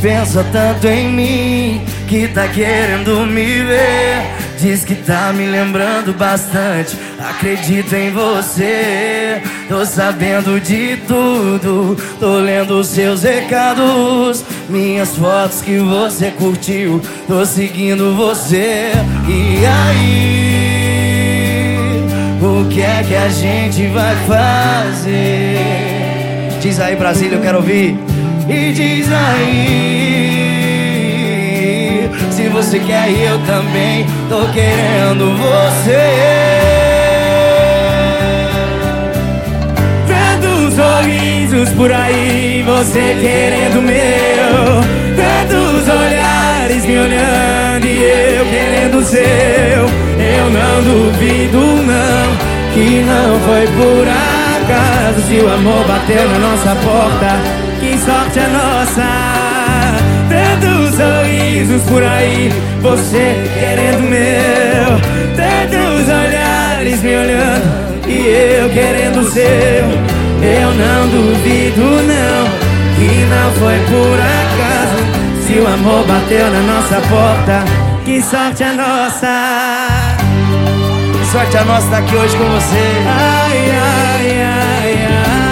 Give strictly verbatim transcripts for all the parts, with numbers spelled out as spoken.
pensa tanto em mim, que tá querendo me ver. Diz que tá me lembrando bastante, acredito em você. Tô sabendo de tudo, tô lendo seus recados, minhas fotos que você curtiu, tô seguindo você. E aí, o que é que a gente vai fazer? Diz aí, Brasília, eu quero ouvir. E diz aí, se você quer e eu também tô querendo você. Tantos sorrisos por aí, você querendo o meu. Tantos olhares me olhando e eu querendo o seu. Eu não duvido não, que não foi por acaso. Se o amor bateu na nossa porta, que sorte a nossa. Tantos sorrisos por aí, você querendo o meu. Tantos olhares me olhando e eu querendo o seu. Eu não duvido não, que não foi por acaso. Se o amor bateu na nossa porta, que sorte a nossa. Que sorte a nossa estar aqui hoje com você. Ai, ai, ai,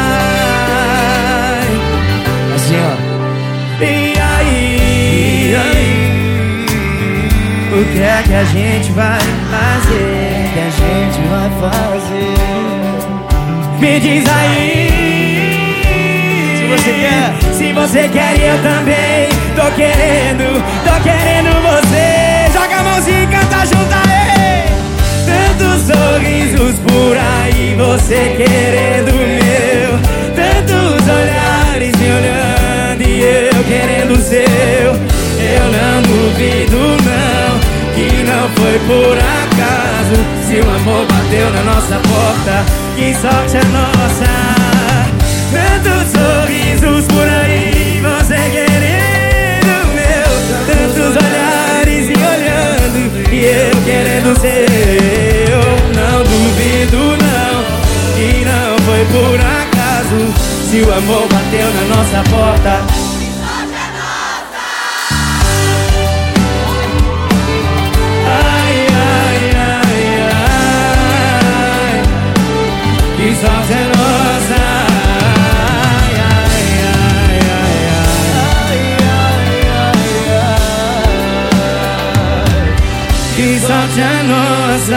ai. Assim, ó. E aí, e aí, o que é que a gente vai fazer? O que a gente vai fazer? Me diz aí, se você quer, se você quer e eu também tô querendo, tô querendo você. Joga a mãozinha e canta junto aí. Tantos sorrisos por aí, você querendo o meu. Tantos olhares me olhando e eu querendo o seu. Eu não duvido não, que não foi por acaso. Se o amor bateu na nossa porta, que sorte a nossa. Tantos sorrisos por aí, você querendo o meu. Tantos olhares me olhando e eu querendo o seu. Eu não duvido não, que não foi por acaso. Se o amor bateu na nossa porta, que sorte é nossa. Ai, ai, ai, ai, ai. Que sorte é nossa.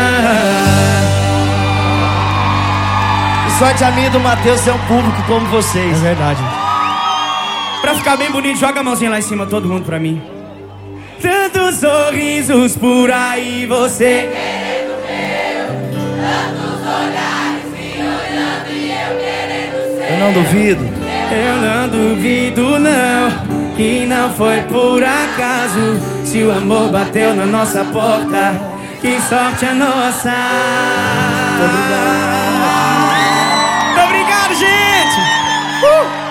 que sorte a minha e do Matheus ser um público como vocês. É verdade. Pra ficar bem bonito, joga a mãozinha lá em cima, todo mundo pra mim. Tantos sorrisos por aí, você querendo o meu. Tantos olhares me olhando e eu querendo o seu. Eu não duvido. Eu não duvido não, que não foi por acaso. Se o amor bateu na nossa porta, que sorte a nossa. Muito obrigado. Muito obrigado, gente. Uh!